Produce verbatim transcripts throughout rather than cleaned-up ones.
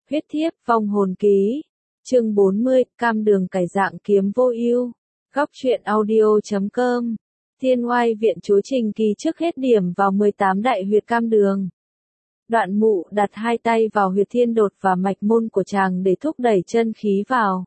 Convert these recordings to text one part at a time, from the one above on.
Huyết thiếp vong hồn ký. Chương bốn mươi, cam đường cải dạng kiếm vô ưu. Góc truyện audio chấm com. Thiên Oai viện chúa Trình Kỳ trước hết điểm vào mười tám đại huyệt cam đường. Đoạn Mụ đặt hai tay vào huyệt thiên đột và mạch môn của chàng để thúc đẩy chân khí vào.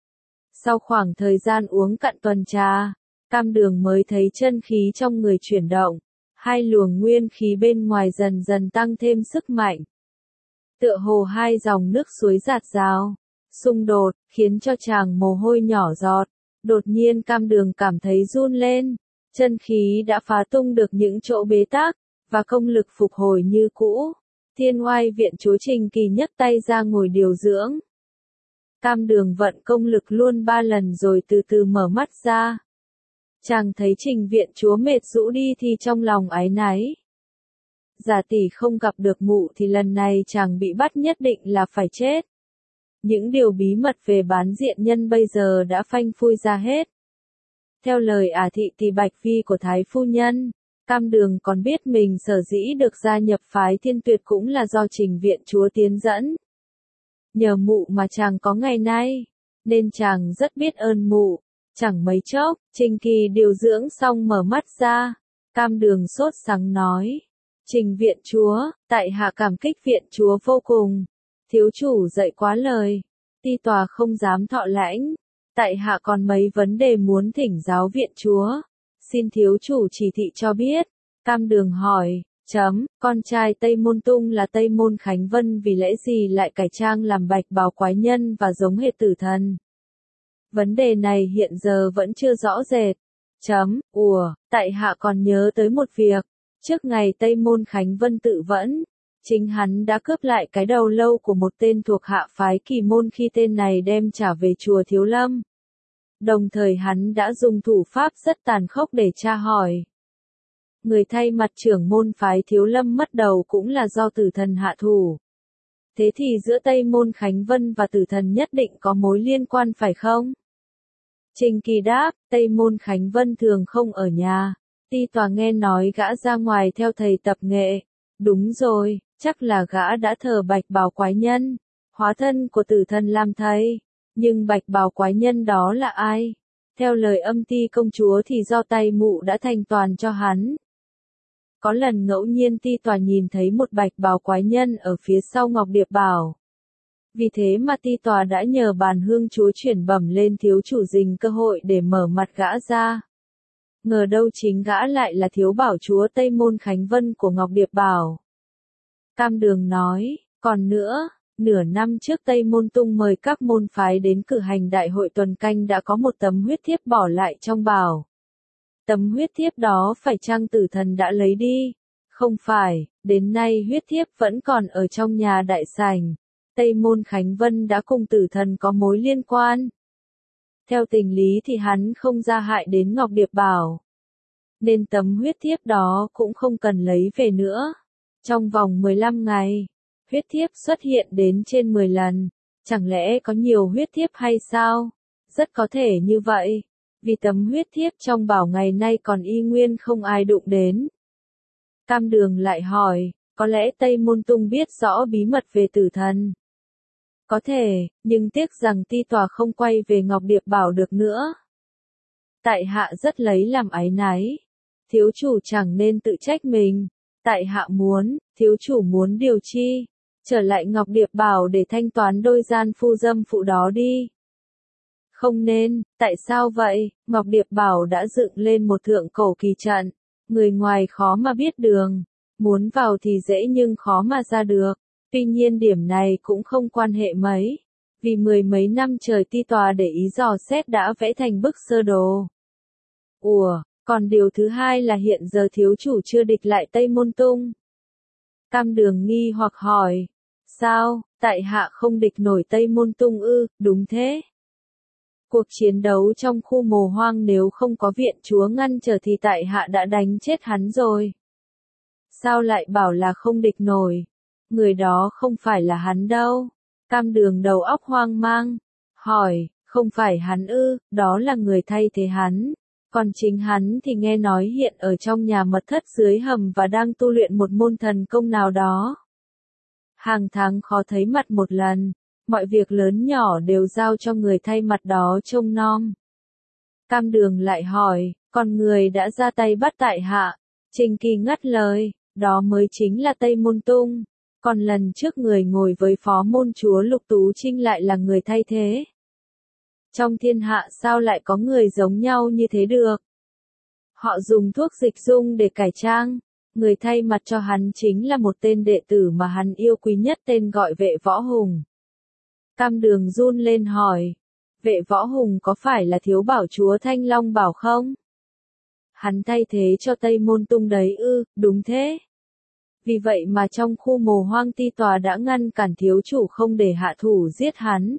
Sau khoảng thời gian uống cạn tuần trà, cam đường mới thấy chân khí trong người chuyển động, hai luồng nguyên khí bên ngoài dần dần tăng thêm sức mạnh. Tựa hồ hai dòng nước suối giạt rào, xung đột, khiến cho chàng mồ hôi nhỏ giọt. Đột nhiên cam đường cảm thấy run lên, chân khí đã phá tung được những chỗ bế tắc, và công lực phục hồi như cũ. Thiên Oai viện chúa Trình Kỳ nhấc tay ra ngồi điều dưỡng. Cam đường vận công lực luôn ba lần rồi từ từ mở mắt ra. Chàng thấy Trình viện chúa mệt rũ đi thì trong lòng áy náy. Giả tỷ không gặp được Mụ thì lần này chàng bị bắt nhất định là phải chết. Những điều bí mật về bán diện nhân bây giờ đã phanh phui ra hết. Theo lời ả thị thì bạch vi của Thái Phu Nhân, cam đường còn biết mình sở dĩ được gia nhập phái Thiên Tuyệt cũng là do Trình viện chúa tiến dẫn. Nhờ Mụ mà chàng có ngày nay, nên chàng rất biết ơn Mụ. Chẳng mấy chốc, Trình Kỳ điều dưỡng xong mở mắt ra, cam đường sốt sắng nói. Trình viện chúa, tại hạ cảm kích viện chúa vô cùng. Thiếu chủ dạy quá lời, ti tòa không dám thọ lãnh. Tại hạ còn mấy vấn đề muốn thỉnh giáo viện chúa. Xin thiếu chủ chỉ thị cho biết. Cam đường hỏi, chấm, con trai Tây Môn Tung là Tây Môn Khánh Vân vì lẽ gì lại cải trang làm bạch bào quái nhân và giống hệt tử thần? Vấn đề này hiện giờ vẫn chưa rõ rệt. Chấm, ủa, tại hạ còn nhớ tới một việc. Trước ngày Tây Môn Khánh Vân tự vẫn, chính hắn đã cướp lại cái đầu lâu của một tên thuộc hạ phái Kỳ môn khi tên này đem trả về chùa Thiếu Lâm. Đồng thời hắn đã dùng thủ pháp rất tàn khốc để tra hỏi. Người thay mặt trưởng môn phái Thiếu Lâm mất đầu cũng là do tử thần hạ thủ. Thế thì giữa Tây Môn Khánh Vân và tử thần nhất định có mối liên quan phải không? Trình Kỳ đáp, Tây Môn Khánh Vân thường không ở nhà. Ti tòa nghe nói gã ra ngoài theo thầy tập nghệ. Đúng rồi, chắc là gã đã thờ bạch bào quái nhân, hóa thân của tử thần làm thầy. Nhưng bạch bào quái nhân đó là ai? Theo lời Âm Ti công chúa thì do tay Mụ đã thành toàn cho hắn. Có lần ngẫu nhiên ti tòa nhìn thấy một bạch bào quái nhân ở phía sau Ngọc Điệp Bảo. Vì thế mà ti tòa đã nhờ bàn hương chúa chuyển bẩm lên thiếu chủ dình cơ hội để mở mặt gã ra. Ngờ đâu chính gã lại là thiếu bảo chúa Tây Môn Khánh Vân của Ngọc Điệp Bảo. Cam đường nói, còn nữa, nửa năm trước Tây Môn Tung mời các môn phái đến cử hành đại hội tuần canh đã có một tấm huyết thiếp bỏ lại trong bảo. Tấm huyết thiếp đó phải chăng tử thần đã lấy đi? Không phải, đến nay huyết thiếp vẫn còn ở trong nhà đại sảnh. Tây Môn Khánh Vân đã cùng tử thần có mối liên quan. Theo tình lý thì hắn không ra hại đến Ngọc Điệp Bảo. Nên tấm huyết thiếp đó cũng không cần lấy về nữa. Trong vòng mười lăm ngày, huyết thiếp xuất hiện đến trên mười lần. Chẳng lẽ có nhiều huyết thiếp hay sao? Rất có thể như vậy. Vì tấm huyết thiếp trong bảo ngày nay còn y nguyên không ai đụng đến. Cam đường lại hỏi, có lẽ Tây Môn Tung biết rõ bí mật về tử thần? Có thể, nhưng tiếc rằng ti tòa không quay về Ngọc Điệp Bảo được nữa. Tại hạ rất lấy làm áy náy. Thiếu chủ chẳng nên tự trách mình. Tại hạ muốn, thiếu chủ muốn điều chi? Trở lại Ngọc Điệp Bảo để thanh toán đôi gian phu dâm phụ đó đi. Không nên, tại sao vậy? Ngọc Điệp Bảo đã dựng lên một thượng cổ kỳ trận. Người ngoài khó mà biết đường. Muốn vào thì dễ nhưng khó mà ra được. Tuy nhiên điểm này cũng không quan hệ mấy. Vì mười mấy năm trời ti tòa để ý dò xét đã vẽ thành bức sơ đồ. Ủa, còn điều thứ hai là hiện giờ thiếu chủ chưa địch lại Tây Môn Tung. Cam đường nghi hoặc hỏi. Sao, tại hạ không địch nổi Tây Môn Tung ư? Đúng thế. Cuộc chiến đấu trong khu mồ hoang nếu không có viện chúa ngăn trở thì tại hạ đã đánh chết hắn rồi. Sao lại bảo là không địch nổi? Người đó không phải là hắn đâu. Cam đường đầu óc hoang mang. Hỏi, không phải hắn ư, đó là người thay thế hắn. Còn chính hắn thì nghe nói hiện ở trong nhà mật thất dưới hầm và đang tu luyện một môn thần công nào đó. Hàng tháng khó thấy mặt một lần, mọi việc lớn nhỏ đều giao cho người thay mặt đó trông nom. Cam Đường lại hỏi, còn người đã ra tay bắt tại hạ? Trình Kỳ ngắt lời, đó mới chính là Tây Môn Tung, còn lần trước người ngồi với phó môn chúa Lục Tú Trinh lại là người thay thế. Trong thiên hạ sao lại có người giống nhau như thế được? Họ dùng thuốc dịch dung để cải trang, người thay mặt cho hắn chính là một tên đệ tử mà hắn yêu quý nhất tên gọi Vệ Võ Hùng. Cam Đường run lên hỏi, Vệ Võ Hùng có phải là thiếu bảo chúa Thanh Long Bảo không? Hắn thay thế cho Tây Môn Tung đấy ư? Đúng thế. Vì vậy mà trong khu Mồ Hoang Ti Tòa đã ngăn cản thiếu chủ không để hạ thủ giết hắn.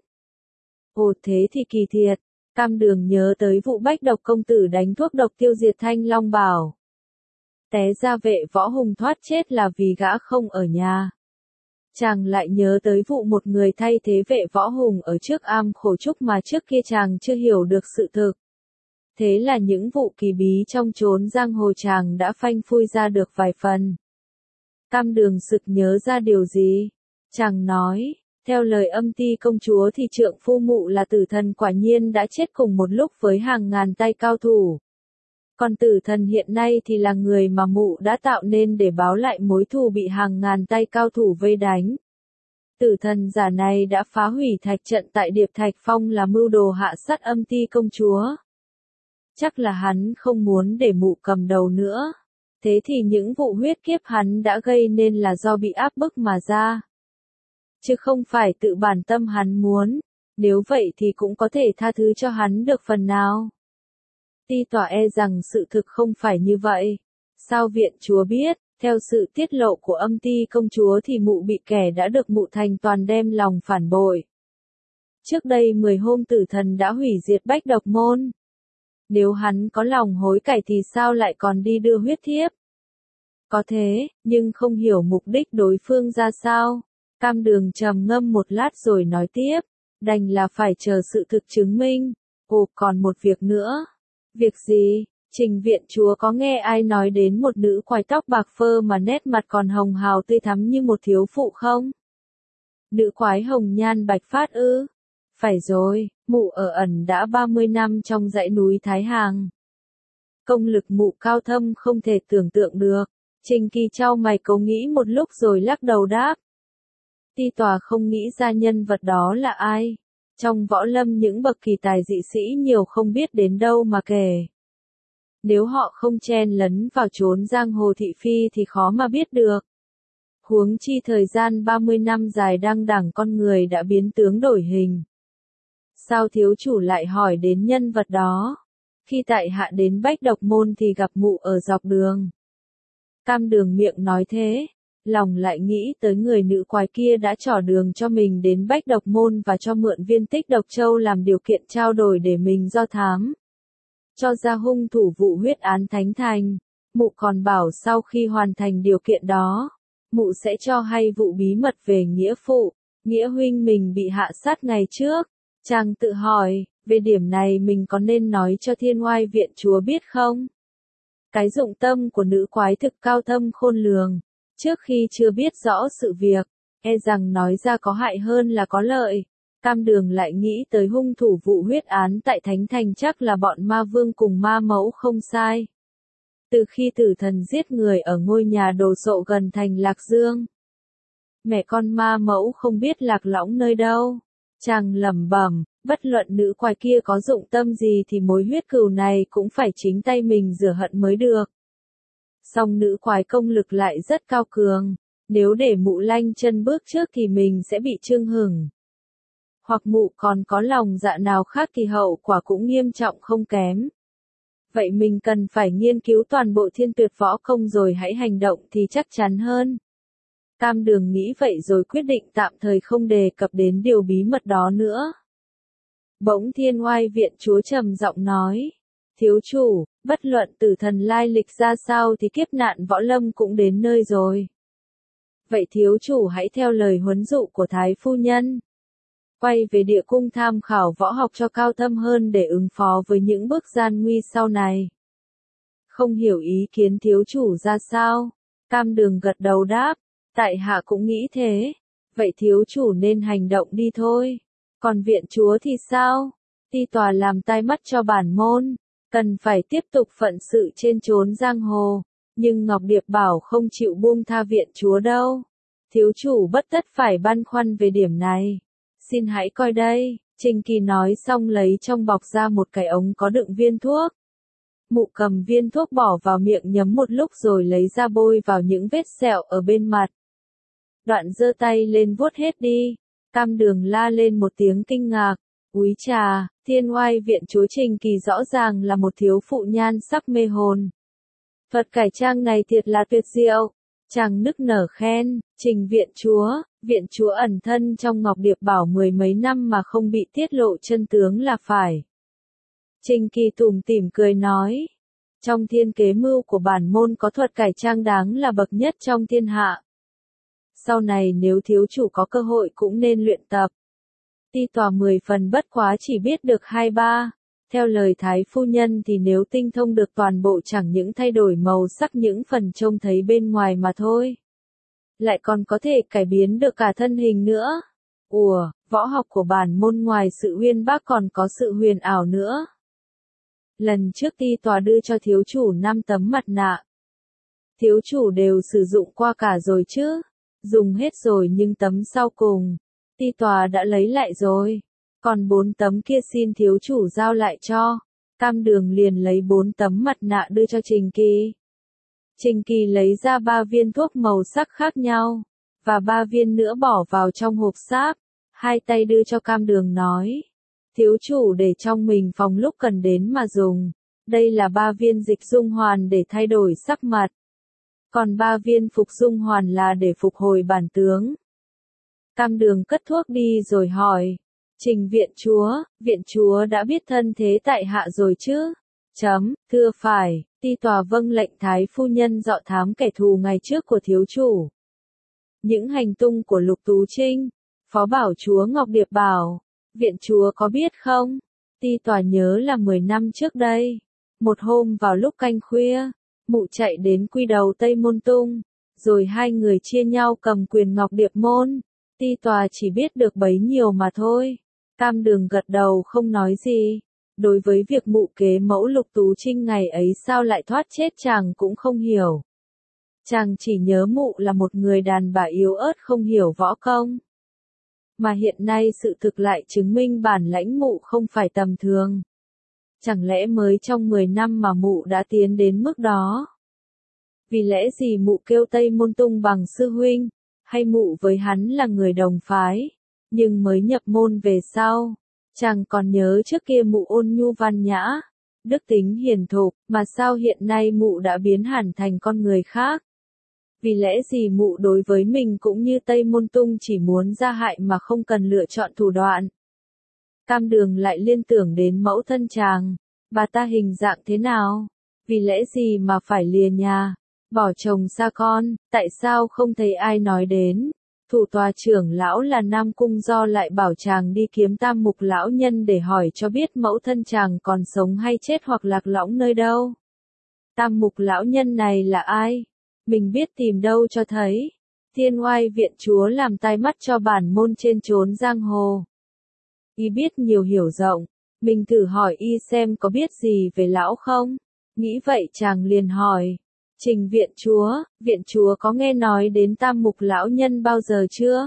Ồ thế thì kỳ thiệt. Cam Đường nhớ tới vụ Bách Độc công tử đánh thuốc độc tiêu diệt Thanh Long Bảo. Té ra Vệ Võ Hùng thoát chết là vì gã không ở nhà. Chàng lại nhớ tới vụ một người thay thế Vệ Võ Hùng ở trước am khổ trúc mà trước kia chàng chưa hiểu được sự thực. Thế là những vụ kỳ bí trong chốn giang hồ chàng đã phanh phui ra được vài phần. Cam Đường sực nhớ ra điều gì? Chàng nói, theo lời Âm Ti công chúa thì trượng phu mụ là Tử Thần quả nhiên đã chết cùng một lúc với hàng ngàn tay cao thủ. Còn Tử Thần hiện nay thì là người mà mụ đã tạo nên để báo lại mối thù bị hàng ngàn tay cao thủ vây đánh. Tử Thần giả này đã phá hủy thạch trận tại Điệp Thạch Phong là mưu đồ hạ sát Âm Ti công chúa. Chắc là hắn không muốn để mụ cầm đầu nữa. Thế thì những vụ huyết kiếp hắn đã gây nên là do bị áp bức mà ra. Chứ không phải tự bản tâm hắn muốn. Nếu vậy thì cũng có thể tha thứ cho hắn được phần nào. Ti Tòa e rằng sự thực không phải như vậy. Sao viện chúa biết? Theo sự tiết lộ của Âm Ti công chúa thì mụ bị kẻ đã được mụ thành toàn đem lòng phản bội. Trước đây mười hôm Tử Thần đã hủy diệt Bách Độc môn. Nếu hắn có lòng hối cải thì sao lại còn đi đưa huyết thiếp? Có thế, nhưng không hiểu mục đích đối phương ra sao. Cam Đường trầm ngâm một lát rồi nói tiếp, đành là phải chờ sự thực chứng minh. Ồ, còn một việc nữa. Việc gì? Trình viện chúa có nghe ai nói đến một nữ quài tóc bạc phơ mà nét mặt còn hồng hào tươi thắm như một thiếu phụ không? Nữ quái hồng nhan bạch phát ư? Phải rồi, mụ ở ẩn đã ba mươi năm trong dãy núi Thái Hàng. Công lực mụ cao thâm không thể tưởng tượng được. Trình Kỳ chau mày cố nghĩ một lúc rồi lắc đầu đáp. Ti Tòa không nghĩ ra nhân vật đó là ai. Trong võ lâm những bậc kỳ tài dị sĩ nhiều không biết đến đâu mà kể. Nếu họ không chen lấn vào chốn giang hồ thị phi thì khó mà biết được. Huống chi thời gian ba mươi năm dài đăng đẳng con người đã biến tướng đổi hình. Sao thiếu chủ lại hỏi đến nhân vật đó? Khi tại hạ đến Bách Độc môn thì gặp mụ ở dọc đường. Cam Đường miệng nói thế, lòng lại nghĩ tới người nữ quái kia đã trỏ đường cho mình đến Bách Độc môn và cho mượn viên tích độc châu làm điều kiện trao đổi để mình do thám. Cho ra hung thủ vụ huyết án thánh thành. Mụ còn bảo sau khi hoàn thành điều kiện đó, mụ sẽ cho hay vụ bí mật về nghĩa phụ, nghĩa huynh mình bị hạ sát ngày trước. Chàng tự hỏi, về điểm này mình có nên nói cho Thiên Oai viện chúa biết không? Cái dụng tâm của nữ quái thực cao thâm khôn lường. Trước khi chưa biết rõ sự việc, e rằng nói ra có hại hơn là có lợi. Cam Đường lại nghĩ tới hung thủ vụ huyết án tại Thánh Thành chắc là bọn ma vương cùng ma mẫu không sai. Từ khi Tử Thần giết người ở ngôi nhà đồ sộ gần thành Lạc Dương, mẹ con ma mẫu không biết lạc lõng nơi đâu. Chàng lẩm bẩm, bất luận nữ quái kia có dụng tâm gì thì mối huyết cừu này cũng phải chính tay mình rửa hận mới được. Song nữ quái công lực lại rất cao cường, nếu để mụ lanh chân bước trước thì mình sẽ bị chưng hửng. Hoặc mụ còn có lòng dạ nào khác thì hậu quả cũng nghiêm trọng không kém. Vậy mình cần phải nghiên cứu toàn bộ thiên tuyệt võ công rồi hãy hành động thì chắc chắn hơn. Cam Đường nghĩ vậy rồi quyết định tạm thời không đề cập đến điều bí mật đó nữa. Bỗng Thiên Oai viện chúa trầm giọng nói, thiếu chủ, bất luận Tử Thần lai lịch ra sao thì kiếp nạn võ lâm cũng đến nơi rồi. Vậy thiếu chủ hãy theo lời huấn dụ của Thái phu nhân. Quay về địa cung tham khảo võ học cho cao thâm hơn để ứng phó với những bước gian nguy sau này. Không hiểu ý kiến thiếu chủ ra sao? Cam Đường gật đầu đáp, tại hạ cũng nghĩ thế. Vậy thiếu chủ nên hành động đi thôi. Còn viện chúa thì sao? Ti tòa làm tai mắt cho bản môn, cần phải tiếp tục phận sự trên chốn giang hồ, nhưng Ngọc Điệp Bảo không chịu buông tha viện chúa đâu. Thiếu chủ bất tất phải băn khoăn về điểm này. Xin hãy coi đây, Trình Kỳ nói xong lấy trong bọc ra một cái ống có đựng viên thuốc. Mụ cầm viên thuốc bỏ vào miệng nhấm một lúc rồi lấy ra bôi vào những vết sẹo ở bên mặt. Đoạn giơ tay lên vuốt hết đi. Cam Đường la lên một tiếng kinh ngạc. Úi trà, Thiên Oai viện chúa Trình Kỳ rõ ràng là một thiếu phụ nhan sắc mê hồn. Thuật cải trang này thiệt là tuyệt diệu. Chàng nức nở khen, Trình viện chúa, viện chúa ẩn thân trong Ngọc Điệp Bảo mười mấy năm mà không bị tiết lộ chân tướng là phải. Trình Kỳ tủm tỉm cười nói, trong thiên kế mưu của bản môn có thuật cải trang đáng là bậc nhất trong thiên hạ. Sau này nếu thiếu chủ có cơ hội cũng nên luyện tập. Ti tòa mười phần bất quá chỉ biết được hai ba. Theo lời Thái phu nhân thì nếu tinh thông được toàn bộ chẳng những thay đổi màu sắc những phần trông thấy bên ngoài mà thôi. Lại còn có thể cải biến được cả thân hình nữa. Ủa, võ học của bản môn ngoài sự uyên bác còn có sự huyền ảo nữa. Lần trước Ti tòa đưa cho thiếu chủ năm tấm mặt nạ. Thiếu chủ đều sử dụng qua cả rồi chứ. Dùng hết rồi nhưng tấm sau cùng, Ti tòa đã lấy lại rồi. Còn bốn tấm kia xin thiếu chủ giao lại cho. Cam Đường liền lấy bốn tấm mặt nạ đưa cho Trình Kỳ. Trình Kỳ lấy ra ba viên thuốc màu sắc khác nhau, và ba viên nữa bỏ vào trong hộp sáp. Hai tay đưa cho Cam Đường nói. Thiếu chủ để trong mình phòng lúc cần đến mà dùng. Đây là ba viên dịch dung hoàn để thay đổi sắc mặt. Còn ba viên phục dung hoàn là để phục hồi bản tướng. Cam Đường cất thuốc đi rồi hỏi. Trình viện chúa, viện chúa đã biết thân thế tại hạ rồi chứ? Chấm, thưa phải, Ti tòa vâng lệnh Thái phu nhân dọ thám kẻ thù ngày trước của thiếu chủ. Những hành tung của Lục Tú Trinh, phó bảo chúa Ngọc Điệp Bảo, viện chúa có biết không? Ti tòa nhớ là mười năm trước đây. Một hôm vào lúc canh khuya, mụ chạy đến quy đầu Tây Môn Tung, rồi hai người chia nhau cầm quyền Ngọc Điệp môn. Ti tòa chỉ biết được bấy nhiêu mà thôi. Cam Đường gật đầu không nói gì. Đối với việc mụ kế mẫu Lục Tú Trinh ngày ấy sao lại thoát chết chàng cũng không hiểu. Chàng chỉ nhớ mụ là một người đàn bà yếu ớt không hiểu võ công. Mà hiện nay sự thực lại chứng minh bản lãnh mụ không phải tầm thường. Chẳng lẽ mới trong mười năm mà mụ đã tiến đến mức đó? Vì lẽ gì mụ kêu Tây Môn Tung bằng sư huynh, hay mụ với hắn là người đồng phái, nhưng mới nhập môn về sau? Chàng còn nhớ trước kia mụ ôn nhu văn nhã, đức tính hiền thục, mà sao hiện nay mụ đã biến hẳn thành con người khác? Vì lẽ gì mụ đối với mình cũng như Tây Môn Tung chỉ muốn ra hại mà không cần lựa chọn thủ đoạn? Cam Đường lại liên tưởng đến mẫu thân chàng, bà ta hình dạng thế nào? Vì lẽ gì mà phải lìa nhà, bỏ chồng xa con, tại sao không thấy ai nói đến? Thủ tòa trưởng lão là Nam Cung Do lại bảo chàng đi kiếm Tam Mục lão nhân để hỏi cho biết mẫu thân chàng còn sống hay chết hoặc lạc lõng nơi đâu. Tam Mục lão nhân này là ai? Mình biết tìm đâu cho thấy. Thiên Oai viện chúa làm tai mắt cho bản môn trên chốn giang hồ. Y biết nhiều hiểu rộng, mình thử hỏi y xem có biết gì về lão không? Nghĩ vậy chàng liền hỏi. Trình viện chúa, viện chúa có nghe nói đến Tam Mục lão nhân bao giờ chưa?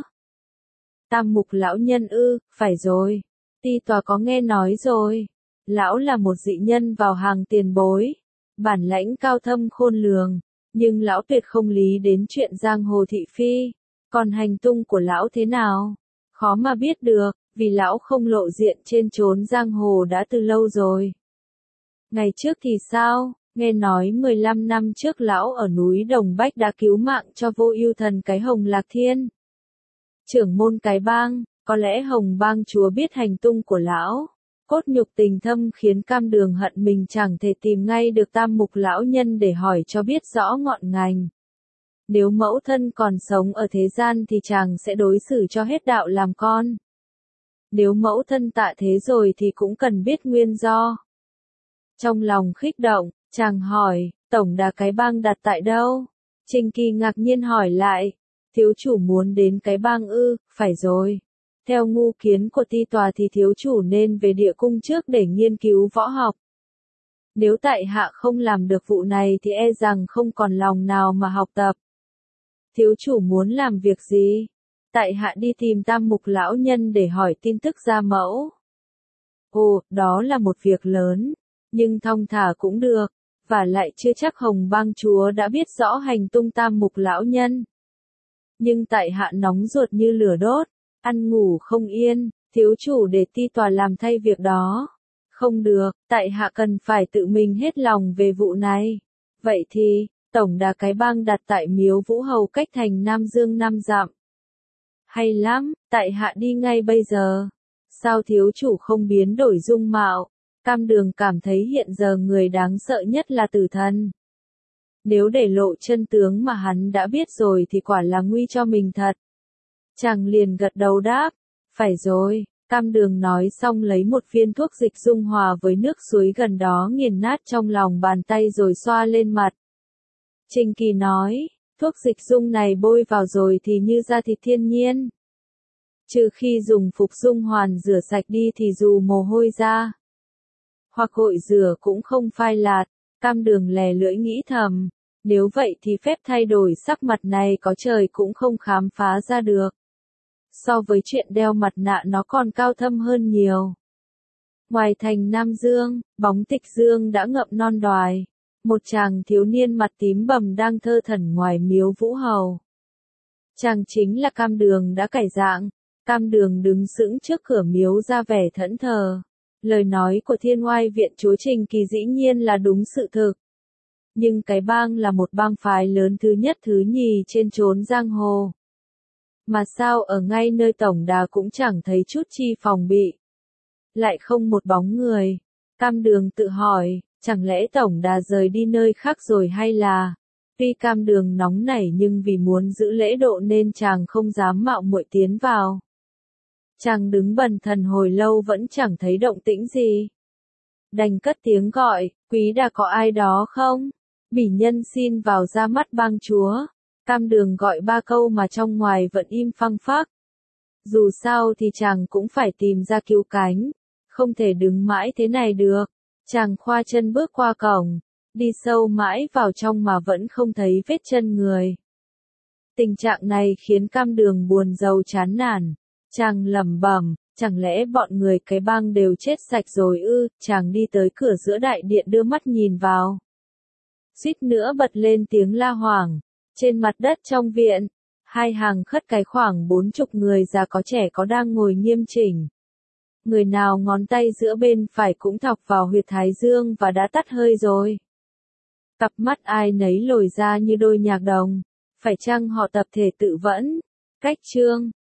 Tam Mục lão nhân ư, phải rồi. Ti tòa có nghe nói rồi. Lão là một dị nhân vào hàng tiền bối. Bản lãnh cao thâm khôn lường. Nhưng lão tuyệt không lý đến chuyện giang hồ thị phi. Còn hành tung của lão thế nào? Khó mà biết được, vì lão không lộ diện trên chốn giang hồ đã từ lâu rồi. Ngày trước thì sao? Nghe nói mười lăm năm trước lão ở núi Đồng Bách đã cứu mạng cho Vô Ưu thần cái Hồng Lạc Thiên. Trưởng môn cái bang, có lẽ Hồng bang chúa biết hành tung của lão. Cốt nhục tình thâm khiến Cam Đường hận mình chẳng thể tìm ngay được Tam Mục lão nhân để hỏi cho biết rõ ngọn ngành. Nếu mẫu thân còn sống ở thế gian thì chàng sẽ đối xử cho hết đạo làm con. Nếu mẫu thân tạ thế rồi thì cũng cần biết nguyên do. Trong lòng khích động, chàng hỏi, tổng đà cái bang đặt tại đâu? Trình Kỳ ngạc nhiên hỏi lại. Thiếu chủ muốn đến cái bang ư, phải rồi. Theo ngu kiến của ti tòa thì thiếu chủ nên về địa cung trước để nghiên cứu võ học. Nếu tại hạ không làm được vụ này thì e rằng không còn lòng nào mà học tập. Thiếu chủ muốn làm việc gì? Tại hạ đi tìm Tam Mục lão nhân để hỏi tin tức gia mẫu. Ồ, đó là một việc lớn, nhưng thong thả cũng được, và lại chưa chắc Hồng Bang chúa đã biết rõ hành tung Tam Mục lão nhân. Nhưng tại hạ nóng ruột như lửa đốt, ăn ngủ không yên, thiếu chủ để ti tòa làm thay việc đó. Không được, tại hạ cần phải tự mình hết lòng về vụ này. Vậy thì, tổng đà cái bang đặt tại Miếu Vũ Hầu cách thành Nam Dương năm dặm. Hay lắm, tại hạ đi ngay bây giờ. Sao thiếu chủ không biến đổi dung mạo? Cam Đường cảm thấy hiện giờ người đáng sợ nhất là tử thần. Nếu để lộ chân tướng mà hắn đã biết rồi thì quả là nguy cho mình thật. Chàng liền gật đầu đáp, phải rồi. Cam Đường nói xong lấy một viên thuốc dịch dung hòa với nước suối gần đó nghiền nát trong lòng bàn tay rồi xoa lên mặt. Trình Kỳ nói, thuốc dịch dung này bôi vào rồi thì như da thịt thiên nhiên. Trừ khi dùng phục dung hoàn rửa sạch đi thì dù mồ hôi ra, hoặc gội rửa cũng không phai lạt. Cam Đường lè lưỡi nghĩ thầm, nếu vậy thì phép thay đổi sắc mặt này có trời cũng không khám phá ra được. So với chuyện đeo mặt nạ nó còn cao thâm hơn nhiều. Ngoài thành Nam Dương, bóng Tịch Dương đã ngậm non đoài. Một chàng thiếu niên mặt tím bầm đang thơ thẩn ngoài Miếu Vũ Hầu. Chàng chính là Cam Đường đã cải dạng. Cam Đường đứng sững trước cửa miếu ra vẻ thẫn thờ. Lời nói của Thiên Oai viện chúa Trình Kỳ dĩ nhiên là đúng sự thực. Nhưng cái bang là một bang phái lớn thứ nhất thứ nhì trên chốn giang hồ. Mà sao ở ngay nơi tổng đà cũng chẳng thấy chút chi phòng bị. Lại không một bóng người. Cam Đường tự hỏi, chẳng lẽ tổng đà rời đi nơi khác rồi hay là... Tuy Cam Đường nóng nảy nhưng vì muốn giữ lễ độ nên chàng không dám mạo muội tiến vào. Chàng đứng bần thần hồi lâu vẫn chẳng thấy động tĩnh gì. Đành cất tiếng gọi, quý đà có ai đó không? Bỉ nhân xin vào ra mắt bang chúa. Cam Đường gọi ba câu mà trong ngoài vẫn im phăng phắc. Dù sao thì chàng cũng phải tìm ra cứu cánh. Không thể đứng mãi thế này được. Chàng khoa chân bước qua cổng. Đi sâu mãi vào trong mà vẫn không thấy vết chân người. Tình trạng này khiến Cam Đường buồn rầu chán nản. Chàng lẩm bẩm, chẳng lẽ bọn người cái bang đều chết sạch rồi ư? Chàng đi tới cửa giữa đại điện đưa mắt nhìn vào. Suýt nữa bật lên tiếng la hoảng. Trên mặt đất trong viện, hai hàng khất cái khoảng bốn chục người già có trẻ có đang ngồi nghiêm chỉnh. Người nào ngón tay giữa bên phải cũng thọc vào huyệt thái dương và đã tắt hơi rồi. Cặp mắt ai nấy lồi ra như đôi nhạc đồng. Phải chăng họ tập thể tự vẫn? Cách chương